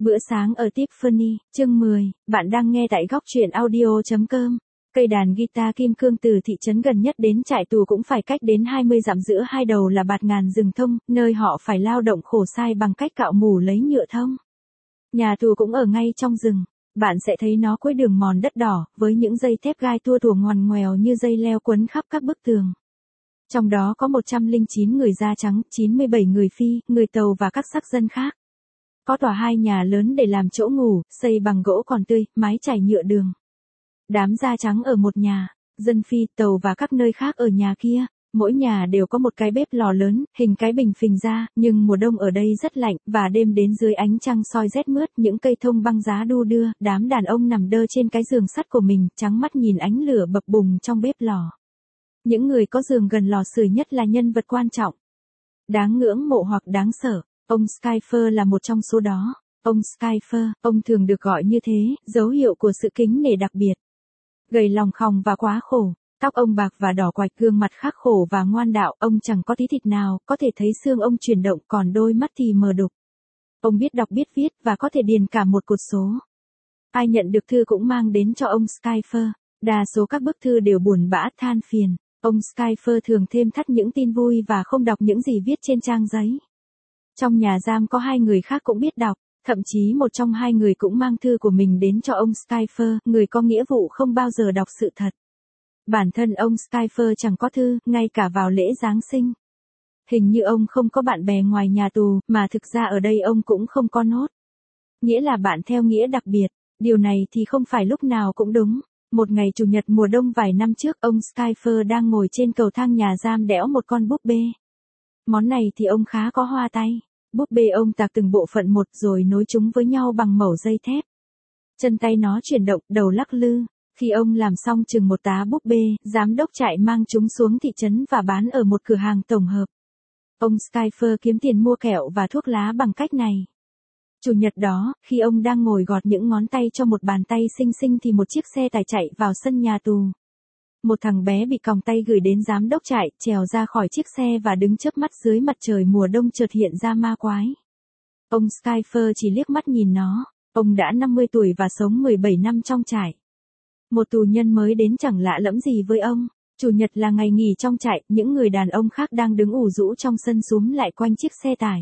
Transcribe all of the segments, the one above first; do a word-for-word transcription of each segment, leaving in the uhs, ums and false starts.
Bữa sáng ở Tiffany, chương mười, bạn đang nghe tại góc truyện audio.com. Cây đàn guitar kim cương từ thị trấn gần nhất đến trại tù cũng phải cách đến hai mươi dặm, giữa hai đầu là bạt ngàn rừng thông, nơi họ phải lao động khổ sai bằng cách cạo mủ lấy nhựa thông. Nhà tù cũng ở ngay trong rừng. Bạn sẽ thấy nó cuối đường mòn đất đỏ, với những dây thép gai tua tủa ngoằn ngoèo như dây leo quấn khắp các bức tường. Trong đó có một trăm lẻ chín người da trắng, chín mươi bảy người Phi, người Tàu và các sắc dân khác. Có tòa hai nhà lớn để làm chỗ ngủ, xây bằng gỗ còn tươi, mái trải nhựa đường. Đám da trắng ở một nhà, dân Phi, Tàu và các nơi khác ở nhà kia. Mỗi nhà đều có một cái bếp lò lớn, hình cái bình phình ra, nhưng mùa đông ở đây rất lạnh, và đêm đến dưới ánh trăng soi rét mướt, những cây thông băng giá đu đưa, đám đàn ông nằm đơ trên cái giường sắt của mình, trắng mắt nhìn ánh lửa bập bùng trong bếp lò. Những người có giường gần lò sưởi nhất là nhân vật quan trọng, đáng ngưỡng mộ hoặc đáng sợ. Ông Skyfer là một trong số đó. Ông Skyfer, ông thường được gọi như thế, dấu hiệu của sự kính nể đặc biệt. Gầy lòng khòng và quá khổ. Tóc ông bạc và đỏ quạch, gương mặt khắc khổ và ngoan đạo, ông chẳng có tí thịt nào, có thể thấy xương ông chuyển động, còn đôi mắt thì mờ đục. Ông biết đọc biết viết và có thể điền cả một cột số. Ai nhận được thư cũng mang đến cho ông Skyfer. Đa số các bức thư đều buồn bã than phiền. Ông Skyfer thường thêm thắt những tin vui và không đọc những gì viết trên trang giấy. Trong nhà giam có hai người khác cũng biết đọc, thậm chí một trong hai người cũng mang thư của mình đến cho ông Skyfer, người có nghĩa vụ không bao giờ đọc sự thật. Bản thân ông Skyfer chẳng có thư, ngay cả vào lễ Giáng sinh. Hình như ông không có bạn bè ngoài nhà tù, mà thực ra ở đây ông cũng không có nốt. Nghĩa là bạn theo nghĩa đặc biệt, điều này thì không phải lúc nào cũng đúng. Một ngày Chủ nhật mùa đông vài năm trước, ông Skyfer đang ngồi trên cầu thang nhà giam đẽo một con búp bê. Món này thì ông khá có hoa tay. Búp bê ông tạc từng bộ phận một rồi nối chúng với nhau bằng mẩu dây thép. Chân tay nó chuyển động, đầu lắc lư. Khi ông làm xong chừng một tá búp bê, giám đốc trại mang chúng xuống thị trấn và bán ở một cửa hàng tổng hợp. Ông Skyfer kiếm tiền mua kẹo và thuốc lá bằng cách này. Chủ nhật đó, khi ông đang ngồi gọt những ngón tay cho một bàn tay xinh xinh thì một chiếc xe tải chạy vào sân nhà tù. Một thằng bé bị còng tay gửi đến giám đốc trại, trèo ra khỏi chiếc xe và đứng chớp mắt dưới mặt trời mùa đông chợt hiện ra ma quái. Ông Skyfer chỉ liếc mắt nhìn nó. Ông đã năm mươi tuổi và sống mười bảy năm trong trại. Một tù nhân mới đến chẳng lạ lẫm gì với ông. Chủ nhật là ngày nghỉ trong trại, những người đàn ông khác đang đứng ủ rũ trong sân xúm lại quanh chiếc xe tải.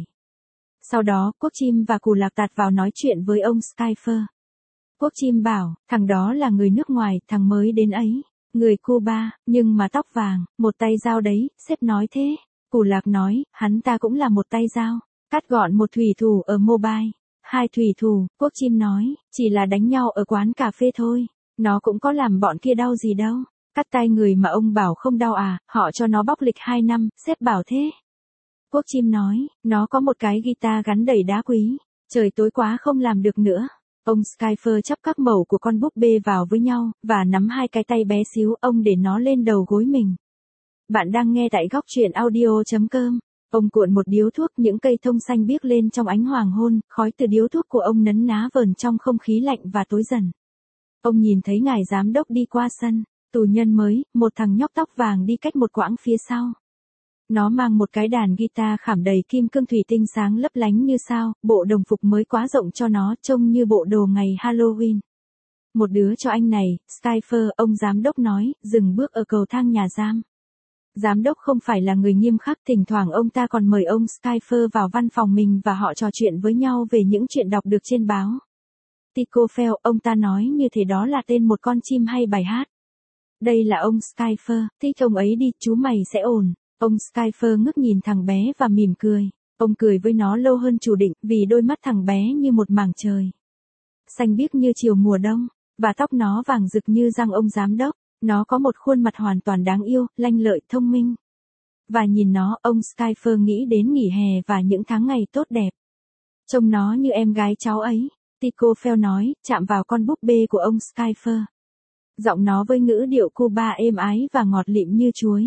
Sau đó, Quốc Chim và Cù Lạc tạt vào nói chuyện với ông Skyfer. Quốc Chim bảo, thằng đó là người nước ngoài, thằng mới đến ấy. Người Cuba, nhưng mà tóc vàng, một tay dao đấy, sếp nói thế. Cù Lạc nói, hắn ta cũng là một tay dao. Cắt gọn một thủy thủ ở Mobile. Hai thủy thủ, Quốc Chim nói, chỉ là đánh nhau ở quán cà phê thôi. Nó cũng có làm bọn kia đau gì đâu. Cắt tay người mà ông bảo không đau à, họ cho nó bóc lịch hai năm, sếp bảo thế. Quốc Chim nói, nó có một cái guitar gắn đầy đá quý. Trời tối quá không làm được nữa. Ông Skyfer chắp các mẩu của con búp bê vào với nhau, và nắm hai cái tay bé xíu ông để nó lên đầu gối mình. Bạn đang nghe tại góc truyện audio.com. Ông cuộn một điếu thuốc, những cây thông xanh biếc lên trong ánh hoàng hôn, khói từ điếu thuốc của ông nấn ná vờn trong không khí lạnh và tối dần. Ông nhìn thấy ngài giám đốc đi qua sân, tù nhân mới, một thằng nhóc tóc vàng đi cách một quãng phía sau. Nó mang một cái đàn guitar khảm đầy kim cương thủy tinh sáng lấp lánh như sao, bộ đồng phục mới quá rộng cho nó, trông như bộ đồ ngày Halloween. Một đứa cho anh này, Skyfer, ông giám đốc nói, dừng bước ở cầu thang nhà giam. Giám đốc không phải là người nghiêm khắc, thỉnh thoảng ông ta còn mời ông Skyfer vào văn phòng mình và họ trò chuyện với nhau về những chuyện đọc được trên báo. Tico Phèo, ông ta nói như thế đó là tên một con chim hay bài hát. Đây là ông Skyfer, thích ông ấy đi, chú mày sẽ ổn. Ông Skyfer ngước nhìn thằng bé và mỉm cười. Ông cười với nó lâu hơn chủ định, vì đôi mắt thằng bé như một mảng trời. Xanh biếc như chiều mùa đông, và tóc nó vàng rực như răng ông giám đốc. Nó có một khuôn mặt hoàn toàn đáng yêu, lanh lợi, thông minh. Và nhìn nó, ông Skyfer nghĩ đến nghỉ hè và những tháng ngày tốt đẹp. Trông nó như em gái cháu ấy. Tico Phèo nói, chạm vào con búp bê của ông Skyfer. Giọng nó với ngữ điệu Cuba êm ái và ngọt lịm như chuối.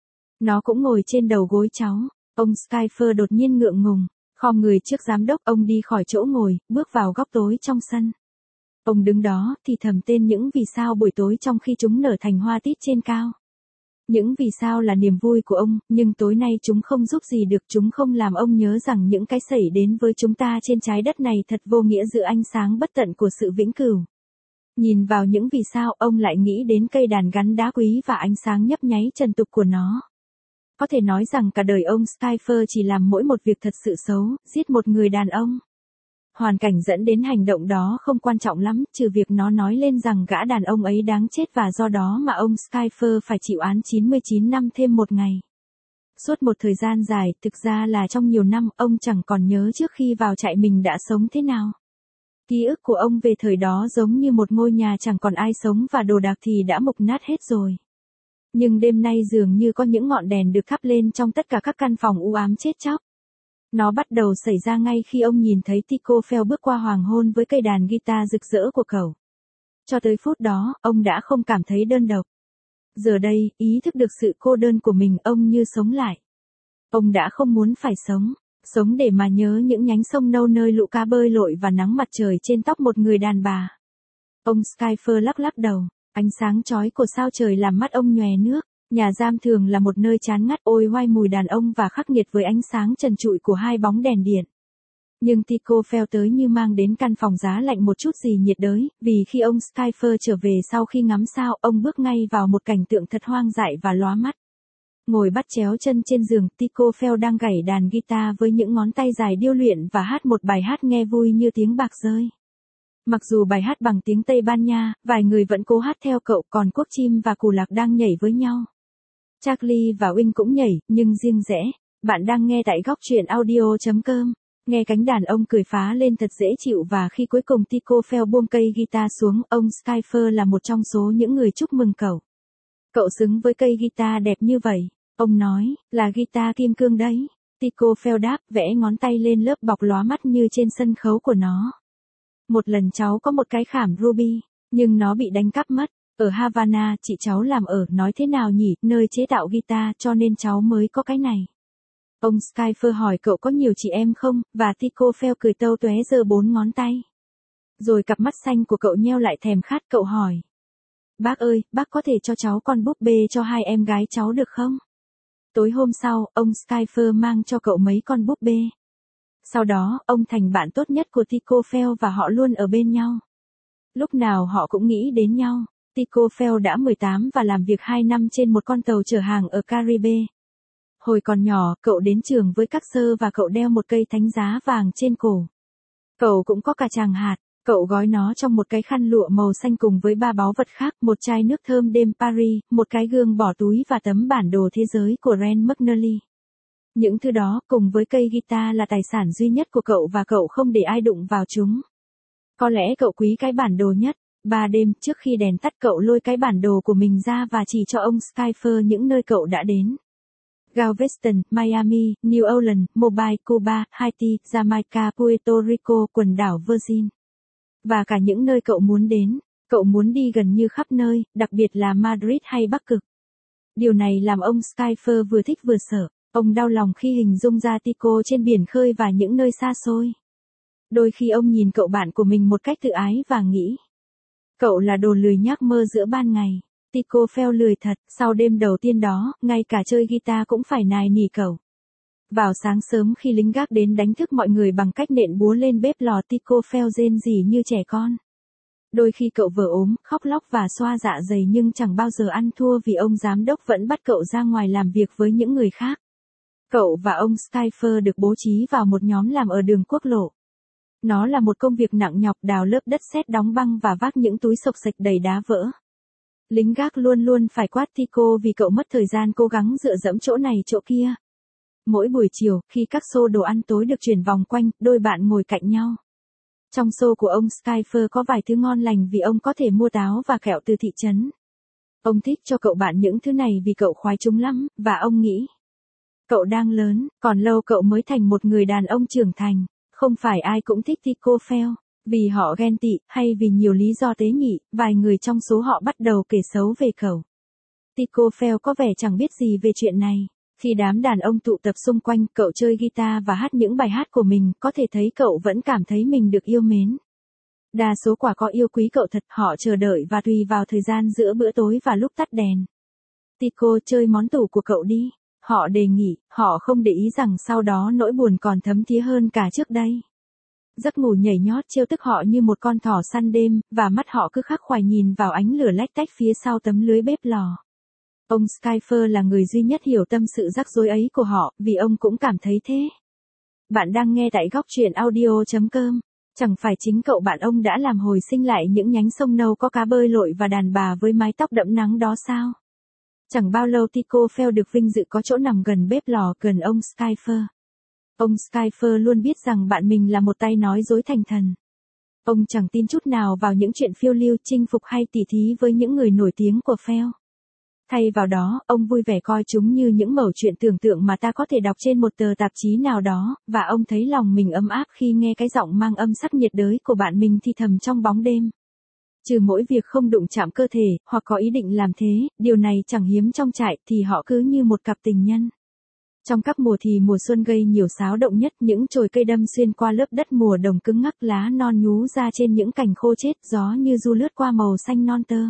Nó cũng ngồi trên đầu gối cháu. Ông Skyfer đột nhiên ngượng ngùng, khom người trước giám đốc, ông đi khỏi chỗ ngồi, bước vào góc tối trong sân. Ông đứng đó, thì thầm tên những vì sao buổi tối trong khi chúng nở thành hoa tít trên cao. Những vì sao là niềm vui của ông, nhưng tối nay chúng không giúp gì được, chúng không làm ông nhớ rằng những cái xảy đến với chúng ta trên trái đất này thật vô nghĩa giữa ánh sáng bất tận của sự vĩnh cửu. Nhìn vào những vì sao, ông lại nghĩ đến cây đàn gắn đá quý và ánh sáng nhấp nháy trần tục của nó. Có thể nói rằng cả đời ông Skyfer chỉ làm mỗi một việc thật sự xấu, giết một người đàn ông. Hoàn cảnh dẫn đến hành động đó không quan trọng lắm, trừ việc nó nói lên rằng gã đàn ông ấy đáng chết và do đó mà ông Skyfer phải chịu án chín mươi chín năm thêm một ngày. Suốt một thời gian dài, thực ra là trong nhiều năm, ông chẳng còn nhớ trước khi vào trại mình đã sống thế nào. Ký ức của ông về thời đó giống như một ngôi nhà chẳng còn ai sống và đồ đạc thì đã mục nát hết rồi. Nhưng đêm nay dường như có những ngọn đèn được thắp lên trong tất cả các căn phòng u ám chết chóc. Nó bắt đầu xảy ra ngay khi ông nhìn thấy Tico Phèo bước qua hoàng hôn với cây đàn guitar rực rỡ của cậu. Cho tới phút đó, ông đã không cảm thấy đơn độc. Giờ đây, ý thức được sự cô đơn của mình, ông như sống lại. Ông đã không muốn phải sống, sống để mà nhớ những nhánh sông nâu nơi lũ cá bơi lội và nắng mặt trời trên tóc một người đàn bà. Ông Skyfer lắc lắc đầu, ánh sáng chói của sao trời làm mắt ông nhòe nước. Nhà giam thường là một nơi chán ngắt, ôi oai mùi đàn ông và khắc nghiệt với ánh sáng trần trụi của hai bóng đèn điện. Nhưng Tico Phèo tới như mang đến căn phòng giá lạnh một chút gì nhiệt đới, vì khi ông Skyfer trở về sau khi ngắm sao, ông bước ngay vào một cảnh tượng thật hoang dại và lóa mắt. Ngồi bắt chéo chân trên giường, Tico Phèo đang gảy đàn guitar với những ngón tay dài điêu luyện và hát một bài hát nghe vui như tiếng bạc rơi. Mặc dù bài hát bằng tiếng Tây Ban Nha, vài người vẫn cố hát theo cậu, còn cuốc chim và cù lạc đang nhảy với nhau. Charlie và Wing cũng nhảy, nhưng riêng rẽ. Bạn đang nghe tại góc truyện audio chấm com. Nghe cánh đàn ông cười phá lên thật dễ chịu và khi cuối cùng Tico Phèo buông cây guitar xuống, ông Skyfer là một trong số những người chúc mừng cậu. Cậu xứng với cây guitar đẹp như vậy. Ông nói, là guitar kim cương đấy. Tico Phèo đáp, vẽ ngón tay lên lớp bọc lóa mắt như trên sân khấu của nó. Một lần cháu có một cái khảm ruby, nhưng nó bị đánh cắp mất. Ở Havana, chị cháu làm ở, nói thế nào nhỉ, nơi chế tạo guitar, cho nên cháu mới có cái này. Ông Skyfer hỏi cậu có nhiều chị em không, và Tico Phèo cười tâu tóe giơ bốn ngón tay. Rồi cặp mắt xanh của cậu nheo lại thèm khát, cậu hỏi. Bác ơi, bác có thể cho cháu con búp bê cho hai em gái cháu được không? Tối hôm sau, ông Skyfer mang cho cậu mấy con búp bê. Sau đó, ông thành bạn tốt nhất của Tico Phèo và họ luôn ở bên nhau. Lúc nào họ cũng nghĩ đến nhau. Tico Phèo đã mười tám và làm việc hai năm trên một con tàu chở hàng ở Caribe. Hồi còn nhỏ, cậu đến trường với các sơ và cậu đeo một cây thánh giá vàng trên cổ. Cậu cũng có cả tràng hạt, cậu gói nó trong một cái khăn lụa màu xanh cùng với ba báu vật khác, một chai nước thơm đêm Paris, một cái gương bỏ túi và tấm bản đồ thế giới của Ren McNally. Những thứ đó, cùng với cây guitar là tài sản duy nhất của cậu và cậu không để ai đụng vào chúng. Có lẽ cậu quý cái bản đồ nhất. Ba đêm trước khi đèn tắt, cậu lôi cái bản đồ của mình ra và chỉ cho ông Skyfer những nơi cậu đã đến. Galveston, Miami, New Orleans, Mobile, Cuba, Haiti, Jamaica, Puerto Rico, quần đảo Virgin. Và cả những nơi cậu muốn đến. Cậu muốn đi gần như khắp nơi, đặc biệt là Madrid hay Bắc Cực. Điều này làm ông Skyfer vừa thích vừa sợ. Ông đau lòng khi hình dung ra Tico trên biển khơi và những nơi xa xôi. Đôi khi ông nhìn cậu bạn của mình một cách tự ái và nghĩ. Cậu là đồ lười nhác mơ giữa ban ngày. Tico Phèo lười thật, sau đêm đầu tiên đó, ngay cả chơi guitar cũng phải nài nỉ cậu. Vào sáng sớm khi lính gác đến đánh thức mọi người bằng cách nện búa lên bếp lò, Tico Phèo rên rỉ như trẻ con. Đôi khi cậu vừa ốm, khóc lóc và xoa dạ dày nhưng chẳng bao giờ ăn thua vì ông giám đốc vẫn bắt cậu ra ngoài làm việc với những người khác. Cậu và ông Skyfer được bố trí vào một nhóm làm ở đường quốc lộ. Nó là một công việc nặng nhọc, đào lớp đất sét, đóng băng và vác những túi xộc xệch đầy đá vỡ. Lính gác luôn luôn phải quát Tico vì cậu mất thời gian cố gắng dựa dẫm chỗ này chỗ kia. Mỗi buổi chiều, khi các xô đồ ăn tối được chuyển vòng quanh, đôi bạn ngồi cạnh nhau. Trong xô của ông Skyfer có vài thứ ngon lành vì ông có thể mua táo và kẹo từ thị trấn. Ông thích cho cậu bạn những thứ này vì cậu khoái chúng lắm, và ông nghĩ. Cậu đang lớn, còn lâu cậu mới thành một người đàn ông trưởng thành. Không phải ai cũng thích Tico Phèo, vì họ ghen tị, hay vì nhiều lý do tế nhị, vài người trong số họ bắt đầu kể xấu về cậu. Tico Phèo có vẻ chẳng biết gì về chuyện này. Khi đám đàn ông tụ tập xung quanh, cậu chơi guitar và hát những bài hát của mình, có thể thấy cậu vẫn cảm thấy mình được yêu mến. Đa số quả có yêu quý cậu thật, họ chờ đợi và tùy vào thời gian giữa bữa tối và lúc tắt đèn. Tico chơi món tủ của cậu đi. Họ đề nghị, họ không để ý rằng sau đó nỗi buồn còn thấm thía hơn cả trước đây. Giấc ngủ nhảy nhót trêu tức họ như một con thỏ săn đêm, và mắt họ cứ khắc khoải nhìn vào ánh lửa lách tách phía sau tấm lưới bếp lò. Ông Skyfer là người duy nhất hiểu tâm sự rắc rối ấy của họ, vì ông cũng cảm thấy thế. Bạn đang nghe tại góc truyện audio chấm com. Chẳng phải chính cậu bạn ông đã làm hồi sinh lại những nhánh sông nâu có cá bơi lội và đàn bà với mái tóc đẫm nắng đó sao? Chẳng bao lâu Tico Phèo được vinh dự có chỗ nằm gần bếp lò gần ông Skyfer. Ông Skyfer luôn biết rằng bạn mình là một tay nói dối thành thần. Ông chẳng tin chút nào vào những chuyện phiêu lưu chinh phục hay tỉ thí với những người nổi tiếng của Phèo. Thay vào đó, ông vui vẻ coi chúng như những mẩu chuyện tưởng tượng mà ta có thể đọc trên một tờ tạp chí nào đó, và ông thấy lòng mình ấm áp khi nghe cái giọng mang âm sắc nhiệt đới của bạn mình thì thầm trong bóng đêm. Trừ mỗi việc không đụng chạm cơ thể, hoặc có ý định làm thế, điều này chẳng hiếm trong trại, thì họ cứ như một cặp tình nhân. Trong các mùa thì mùa xuân gây nhiều xáo động nhất, những chồi cây đâm xuyên qua lớp đất mùa đồng cứng ngắc, lá non nhú ra trên những cành khô chết, gió như du lướt qua màu xanh non tơ.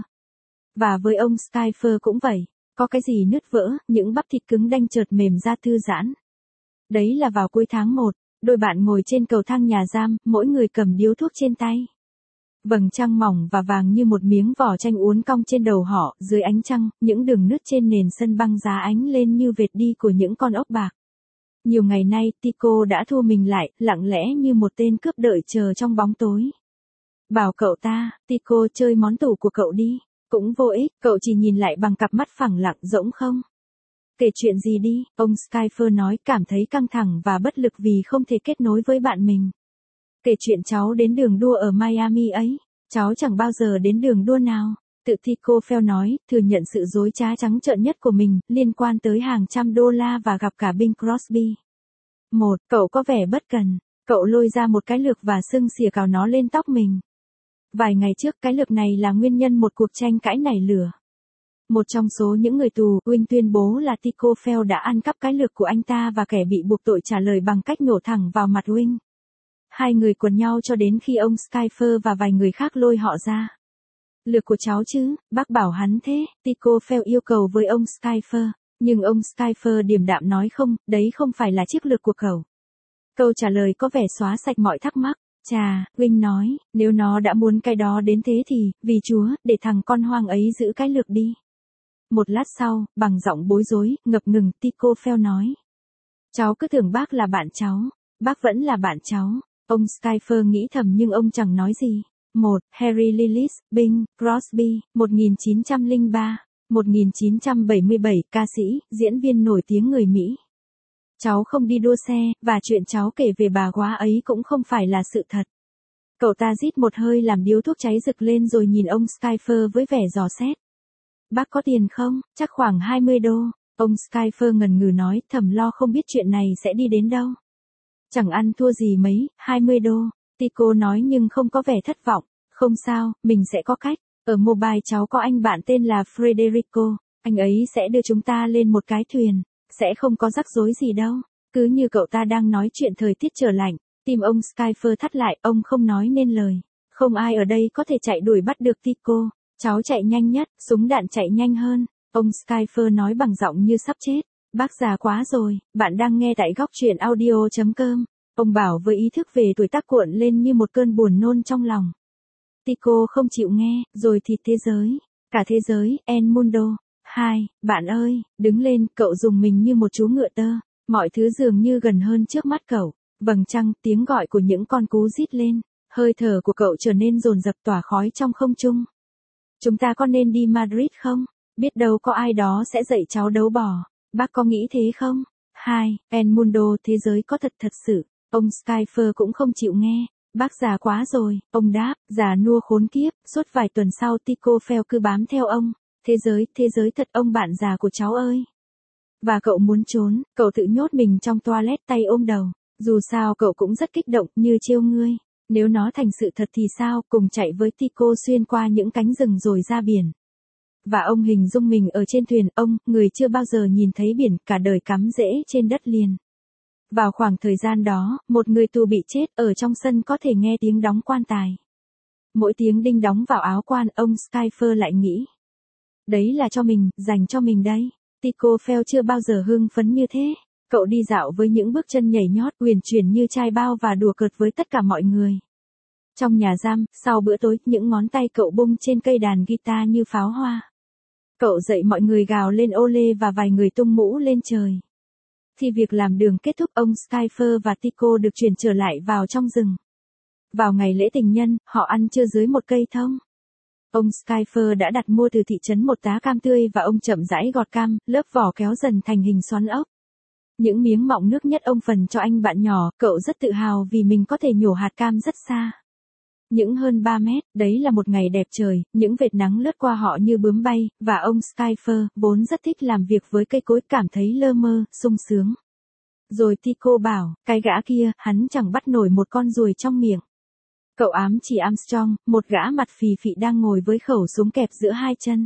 Và với ông Skyfer cũng vậy, có cái gì nứt vỡ, những bắp thịt cứng đanh chợt mềm ra thư giãn. Đấy là vào cuối tháng một, đôi bạn ngồi trên cầu thang nhà giam, mỗi người cầm điếu thuốc trên tay. Vầng trăng mỏng và vàng như một miếng vỏ chanh uốn cong trên đầu họ, dưới ánh trăng, những đường nứt trên nền sân băng giá ánh lên như vệt đi của những con ốc bạc. Nhiều ngày nay, Tico đã thu mình lại, lặng lẽ như một tên cướp đợi chờ trong bóng tối. Bảo cậu ta, Tico chơi món tủ của cậu đi. Cũng vô ích, cậu chỉ nhìn lại bằng cặp mắt phẳng lặng rỗng không. Kể chuyện gì đi, ông Skyfer nói, cảm thấy căng thẳng và bất lực vì không thể kết nối với bạn mình. Kể chuyện cháu đến đường đua ở Miami ấy. Cháu chẳng bao giờ đến đường đua nào. Tự Tico Phèo nói, thừa nhận sự dối trá trắng trợn nhất của mình, liên quan tới hàng trăm đô la và gặp cả Bing Crosby. Một, cậu có vẻ bất cần. Cậu lôi ra một cái lược và sưng xìa cào nó lên tóc mình. Vài ngày trước, cái lược này là nguyên nhân một cuộc tranh cãi nảy lửa. Một trong số những người tù, Wing tuyên bố là Tico Phèo đã ăn cắp cái lược của anh ta và kẻ bị buộc tội trả lời bằng cách nổ thẳng vào mặt Wing. Hai người quần nhau cho đến khi ông Skyfer và vài người khác lôi họ ra. Lược của cháu chứ, bác bảo hắn thế, Tico Phèo yêu cầu với ông Skyfer, nhưng ông Skyfer điềm đạm nói không, đấy không phải là chiếc lược của cậu. Câu trả lời có vẻ xóa sạch mọi thắc mắc. Chà, Wing nói, nếu nó đã muốn cái đó đến thế thì, vì Chúa, để thằng con hoang ấy giữ cái lược đi. Một lát sau, bằng giọng bối rối, ngập ngừng, Tico Phèo nói. Cháu cứ tưởng bác là bạn cháu. Bác vẫn là bạn cháu. Ông Skyfer nghĩ thầm nhưng ông chẳng nói gì. một. Harry Lillis, Bing Crosby, một nghìn chín trăm lẻ ba đến một nghìn chín trăm bảy mươi bảy, ca sĩ, diễn viên nổi tiếng người Mỹ. Cháu không đi đua xe, và chuyện cháu kể về bà góa ấy cũng không phải là sự thật. Cậu ta rít một hơi làm điếu thuốc cháy rực lên rồi nhìn ông Skyfer với vẻ dò xét. Bác có tiền không? Chắc khoảng hai mươi đô. Ông Skyfer ngần ngừ nói, thầm lo không biết chuyện này sẽ đi đến đâu. Chẳng ăn thua gì mấy, hai mươi đô. Tico nói nhưng không có vẻ thất vọng. Không sao, mình sẽ có cách. Ở mobile cháu có anh bạn tên là Frederico. Anh ấy sẽ đưa chúng ta lên một cái thuyền. Sẽ không có rắc rối gì đâu. Cứ như cậu ta đang nói chuyện thời tiết trở lạnh. Tim ông Skyfer thắt lại, ông không nói nên lời. Không ai ở đây có thể chạy đuổi bắt được Tico. Cháu chạy nhanh nhất, súng đạn chạy nhanh hơn. Ông Skyfer nói bằng giọng như sắp chết. Bác già quá rồi, bạn đang nghe tại góc truyện audio chấm com. Ông bảo với ý thức về tuổi tác cuộn lên như một cơn buồn nôn trong lòng. Tico không chịu nghe, rồi thì thế giới. Cả thế giới, El Mundo. Hai, bạn ơi, đứng lên, cậu dùng mình như một chú ngựa tơ. Mọi thứ dường như gần hơn trước mắt cậu. Vầng trăng, tiếng gọi của những con cú rít lên. Hơi thở của cậu trở nên dồn dập tỏa khói trong không trung. Chúng ta có nên đi Madrid không? Biết đâu có ai đó sẽ dạy cháu đấu bò. Bác có nghĩ thế không? Hai, El Mundo, thế giới có thật thật sự. Ông Skyfer cũng không chịu nghe. Bác già quá rồi, ông đáp, già nua khốn kiếp. Suốt vài tuần sau Tico Phèo cứ bám theo ông. Thế giới, thế giới thật ông bạn già của cháu ơi. Và cậu muốn trốn, cậu tự nhốt mình trong toilet tay ôm đầu. Dù sao cậu cũng rất kích động, như trêu ngươi. Nếu nó thành sự thật thì sao, cùng chạy với Tico xuyên qua những cánh rừng rồi ra biển. Và ông hình dung mình ở trên thuyền, ông, người chưa bao giờ nhìn thấy biển, cả đời cắm rễ trên đất liền. Vào khoảng thời gian đó, một người tù bị chết ở trong sân có thể nghe tiếng đóng quan tài. Mỗi tiếng đinh đóng vào áo quan, ông Skyfer lại nghĩ. Đấy là cho mình, dành cho mình đấy. Tico Phèo chưa bao giờ hưng phấn như thế. Cậu đi dạo với những bước chân nhảy nhót, uyển chuyển như trai bao và đùa cợt với tất cả mọi người. Trong nhà giam, sau bữa tối, những ngón tay cậu bung trên cây đàn guitar như pháo hoa. Cậu dạy mọi người gào lên ô lê và vài người tung mũ lên trời. Khi việc làm đường kết thúc, ông Skyfer và Tico được chuyển trở lại vào trong rừng. Vào ngày lễ tình nhân, họ ăn trưa dưới một cây thông. Ông Skyfer đã đặt mua từ thị trấn một tá cam tươi và ông chậm rãi gọt cam, lớp vỏ kéo dần thành hình xoắn ốc. Những miếng mọng nước nhất ông phần cho anh bạn nhỏ, cậu rất tự hào vì mình có thể nhổ hạt cam rất xa. Những hơn ba mét, đấy là một ngày đẹp trời, những vệt nắng lướt qua họ như bướm bay, và ông Skyfer, vốn rất thích làm việc với cây cối, cảm thấy lơ mơ, sung sướng. Rồi Tico bảo, cái gã kia, hắn chẳng bắt nổi một con ruồi trong miệng. Cậu ám chỉ Armstrong, một gã mặt phì phì đang ngồi với khẩu súng kẹp giữa hai chân.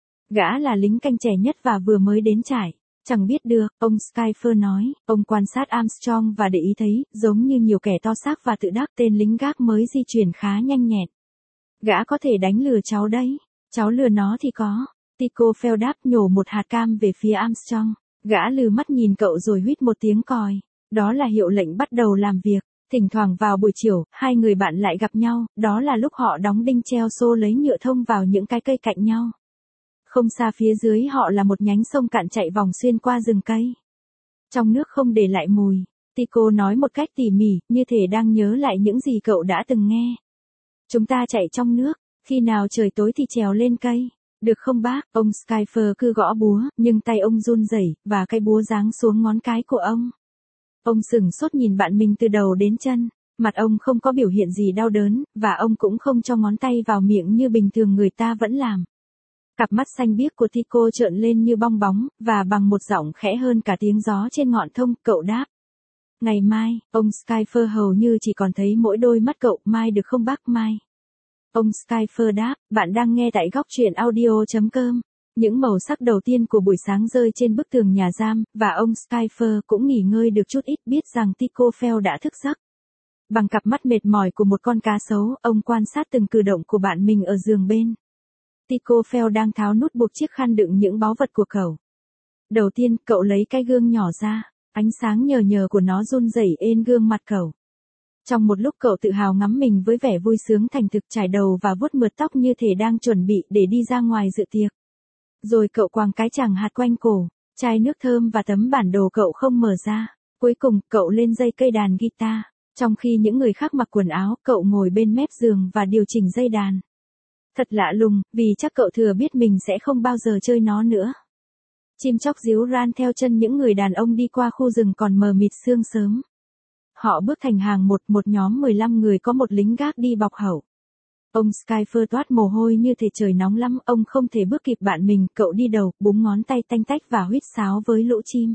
Gã là lính canh trẻ nhất và vừa mới đến trại. Chẳng biết được, ông Skyfer nói, ông quan sát Armstrong và để ý thấy, giống như nhiều kẻ to xác và tự đắc, tên lính gác mới di chuyển khá nhanh nhẹn. Gã có thể đánh lừa cháu đấy. Cháu lừa nó thì có. Tico Phèo đáp, nhổ một hạt cam về phía Armstrong. Gã lừ mắt nhìn cậu rồi huýt một tiếng còi. Đó là hiệu lệnh bắt đầu làm việc. Thỉnh thoảng vào buổi chiều, hai người bạn lại gặp nhau, đó là lúc họ đóng đinh treo xô lấy nhựa thông vào những cái cây cạnh nhau. Không xa phía dưới họ là một nhánh sông cạn chạy vòng xuyên qua rừng cây. Trong nước không để lại mùi, Tico nói một cách tỉ mỉ, như thể đang nhớ lại những gì cậu đã từng nghe. Chúng ta chạy trong nước, khi nào trời tối thì trèo lên cây. Được không bác? Ông Skyfer cứ gõ búa, nhưng tay ông run rẩy, và cái búa giáng xuống ngón cái của ông. Ông sửng sốt nhìn bạn mình từ đầu đến chân. Mặt ông không có biểu hiện gì đau đớn, và ông cũng không cho ngón tay vào miệng như bình thường người ta vẫn làm. Cặp mắt xanh biếc của Tico trợn lên như bong bóng, và bằng một giọng khẽ hơn cả tiếng gió trên ngọn thông, cậu đáp. Ngày mai, ông Skyfer hầu như chỉ còn thấy mỗi đôi mắt cậu, mai được không bác, mai. Ông Skyfer đáp, bạn đang nghe tại góc truyện audio chấm com. Những màu sắc đầu tiên của buổi sáng rơi trên bức tường nhà giam, và ông Skyfer cũng nghỉ ngơi được chút ít, biết rằng Tico Phèo đã thức giấc. Bằng cặp mắt mệt mỏi của một con cá sấu, ông quan sát từng cử động của bạn mình ở giường bên. Tico Phèo đang tháo nút buộc chiếc khăn đựng những báu vật của cậu. Đầu tiên, cậu lấy cái gương nhỏ ra, ánh sáng nhờ nhờ của nó run rẩy ên gương mặt cậu. Trong một lúc cậu tự hào ngắm mình với vẻ vui sướng thành thực, chải đầu và vuốt mượt tóc như thể đang chuẩn bị để đi ra ngoài dự tiệc. Rồi cậu quàng cái chàng hạt quanh cổ, chai nước thơm và tấm bản đồ cậu không mở ra. Cuối cùng, cậu lên dây cây đàn guitar. Trong khi những người khác mặc quần áo, cậu ngồi bên mép giường và điều chỉnh dây đàn. Thật lạ lùng, vì chắc cậu thừa biết mình sẽ không bao giờ chơi nó nữa. Chim chóc ríu ran theo chân những người đàn ông đi qua khu rừng còn mờ mịt sương sớm. Họ bước thành hàng một, một nhóm mười lăm người, có một lính gác đi bọc hậu. Ông Skyfer toát mồ hôi như thể trời nóng lắm, ông không thể bước kịp bạn mình, cậu đi đầu, búng ngón tay tanh tách và huýt sáo với lũ chim.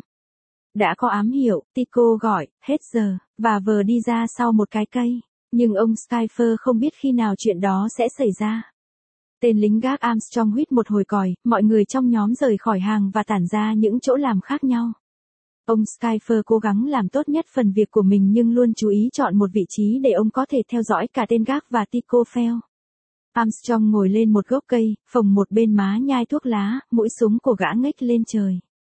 Đã có ám hiệu, Tico gọi, hết giờ, và vờ đi ra sau một cái cây. Nhưng ông Skyfer không biết khi nào chuyện đó sẽ xảy ra. Tên lính gác Armstrong huýt một hồi còi, mọi người trong nhóm rời khỏi hàng và tản ra những chỗ làm khác nhau. Ông Skyfer cố gắng làm tốt nhất phần việc của mình nhưng luôn chú ý chọn một vị trí để ông có thể theo dõi cả tên gác và Tico Phèo. Armstrong ngồi lên một gốc cây, phồng một bên má nhai thuốc lá, mũi súng của gã ngếch lên trời.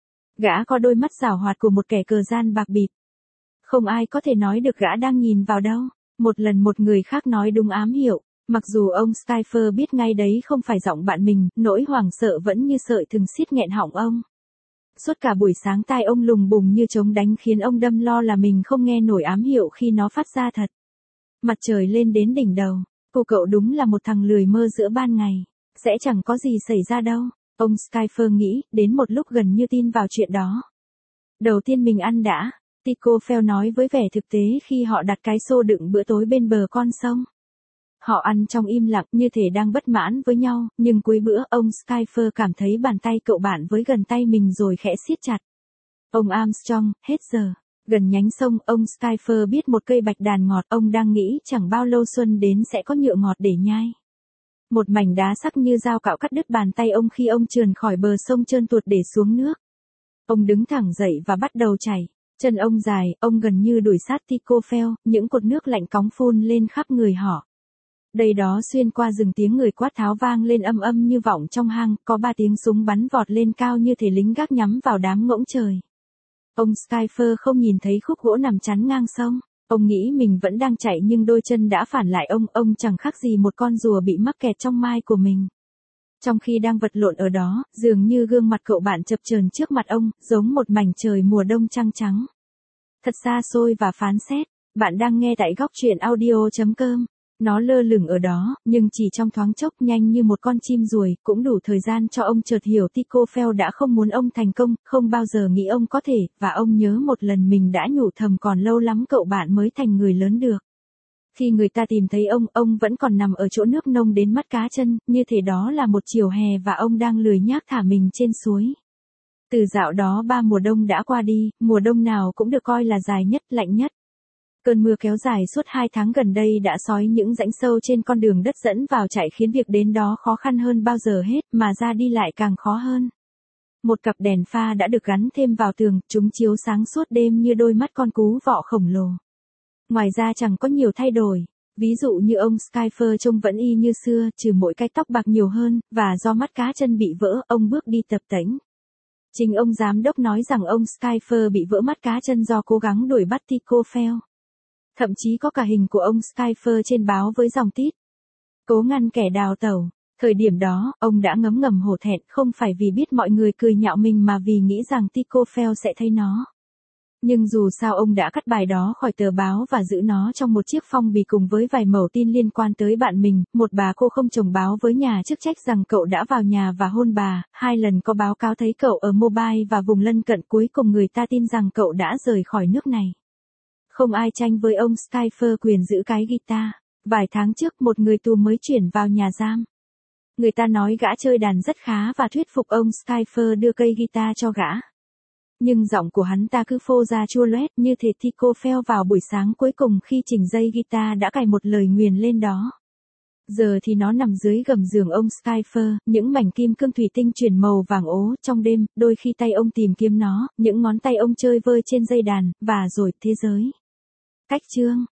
Gã có đôi mắt giảo hoạt của một kẻ cờ gian bạc bịp. Không ai có thể nói được gã đang nhìn vào đâu. Một lần một người khác nói đúng ám hiệu. Mặc dù ông Skyfer biết ngay đấy không phải giọng bạn mình, nỗi hoảng sợ vẫn như sợi thừng siết nghẹn họng ông. Suốt cả buổi sáng tai ông lùng bùng như trống đánh khiến ông đâm lo là mình không nghe nổi ám hiệu khi nó phát ra thật. Mặt trời lên đến đỉnh đầu, cô cậu đúng là một thằng lười mơ giữa ban ngày. Sẽ chẳng có gì xảy ra đâu, ông Skyfer nghĩ, đến một lúc gần như tin vào chuyện đó. Đầu tiên mình ăn đã, Tico Phèo nói với vẻ thực tế khi họ đặt cái xô đựng bữa tối bên bờ con sông. Họ ăn trong im lặng như thể đang bất mãn với nhau, nhưng cuối bữa ông Skyfer cảm thấy bàn tay cậu bạn với gần tay mình rồi khẽ siết chặt. Ông Armstrong, hết giờ. Gần nhánh sông, ông Skyfer biết một cây bạch đàn ngọt, ông đang nghĩ chẳng bao lâu xuân đến sẽ có nhựa ngọt để nhai. Một mảnh đá sắc như dao cạo cắt đứt bàn tay ông khi ông trườn khỏi bờ sông trơn tuột để xuống nước. Ông đứng thẳng dậy và bắt đầu chảy. Chân ông dài, ông gần như đuổi sát Tico Phèo, những cột nước lạnh cóng phun lên khắp người họ. Đây đó xuyên qua rừng tiếng người quát tháo vang lên âm âm như vọng trong hang, có ba tiếng súng bắn vọt lên cao như thể lính gác nhắm vào đám ngỗng trời. Ông Skyfer không nhìn thấy khúc gỗ nằm chắn ngang sông. Ông nghĩ mình vẫn đang chạy nhưng đôi chân đã phản lại ông, ông chẳng khác gì một con rùa bị mắc kẹt trong mai của mình. Trong khi đang vật lộn ở đó, dường như gương mặt cậu bạn chập chờn trước mặt ông, giống một mảnh trời mùa đông trăng trắng. Thật xa xôi và phán xét, bạn đang nghe tại góc truyện audio chấm com. Nó lơ lửng ở đó, nhưng chỉ trong thoáng chốc nhanh như một con chim ruồi, cũng đủ thời gian cho ông chợt hiểu Ticophel đã không muốn ông thành công, không bao giờ nghĩ ông có thể, và ông nhớ một lần mình đã nhủ thầm còn lâu lắm cậu bạn mới thành người lớn được. Khi người ta tìm thấy ông, ông vẫn còn nằm ở chỗ nước nông đến mắt cá chân, như thể đó là một chiều hè và ông đang lười nhác thả mình trên suối. Từ dạo đó ba mùa đông đã qua đi, mùa đông nào cũng được coi là dài nhất, lạnh nhất. Cơn mưa kéo dài suốt hai tháng gần đây đã xói những rãnh sâu trên con đường đất dẫn vào trại khiến việc đến đó khó khăn hơn bao giờ hết, mà ra đi lại càng khó hơn. Một cặp đèn pha đã được gắn thêm vào tường, chúng chiếu sáng suốt đêm như đôi mắt con cú vọ khổng lồ. Ngoài ra chẳng có nhiều thay đổi, ví dụ như ông Skyfer trông vẫn y như xưa, trừ mỗi cái tóc bạc nhiều hơn, và do mắt cá chân bị vỡ, ông bước đi tập tễnh. Chính ông giám đốc nói rằng ông Skyfer bị vỡ mắt cá chân do cố gắng đuổi bắt Ticophel. Thậm chí có cả hình của ông Skyfer trên báo với dòng tít: cố ngăn kẻ đào tẩu. Thời điểm đó, ông đã ngấm ngầm hổ thẹn, không phải vì biết mọi người cười nhạo mình mà vì nghĩ rằng Ticophel sẽ thấy nó. Nhưng dù sao ông đã cắt bài đó khỏi tờ báo và giữ nó trong một chiếc phong bì cùng với vài mẩu tin liên quan tới bạn mình. Một bà cô không chồng báo với nhà chức trách rằng cậu đã vào nhà và hôn bà, hai lần có báo cáo thấy cậu ở Mobile và vùng lân cận, cuối cùng người ta tin rằng cậu đã rời khỏi nước này. Không ai tranh với ông Skyfer quyền giữ cái guitar. Vài tháng trước một người tù mới chuyển vào nhà giam. Người ta nói gã chơi đàn rất khá và thuyết phục ông Skyfer đưa cây guitar cho gã. Nhưng giọng của hắn ta cứ phô ra chua loét như thể Ticophel vào buổi sáng cuối cùng khi chỉnh dây guitar đã cài một lời nguyền lên đó. Giờ thì nó nằm dưới gầm giường ông Skyfer, những mảnh kim cương thủy tinh chuyển màu vàng ố trong đêm, đôi khi tay ông tìm kiếm nó, những ngón tay ông chơi vơi trên dây đàn, và rồi thế giới. Cách chương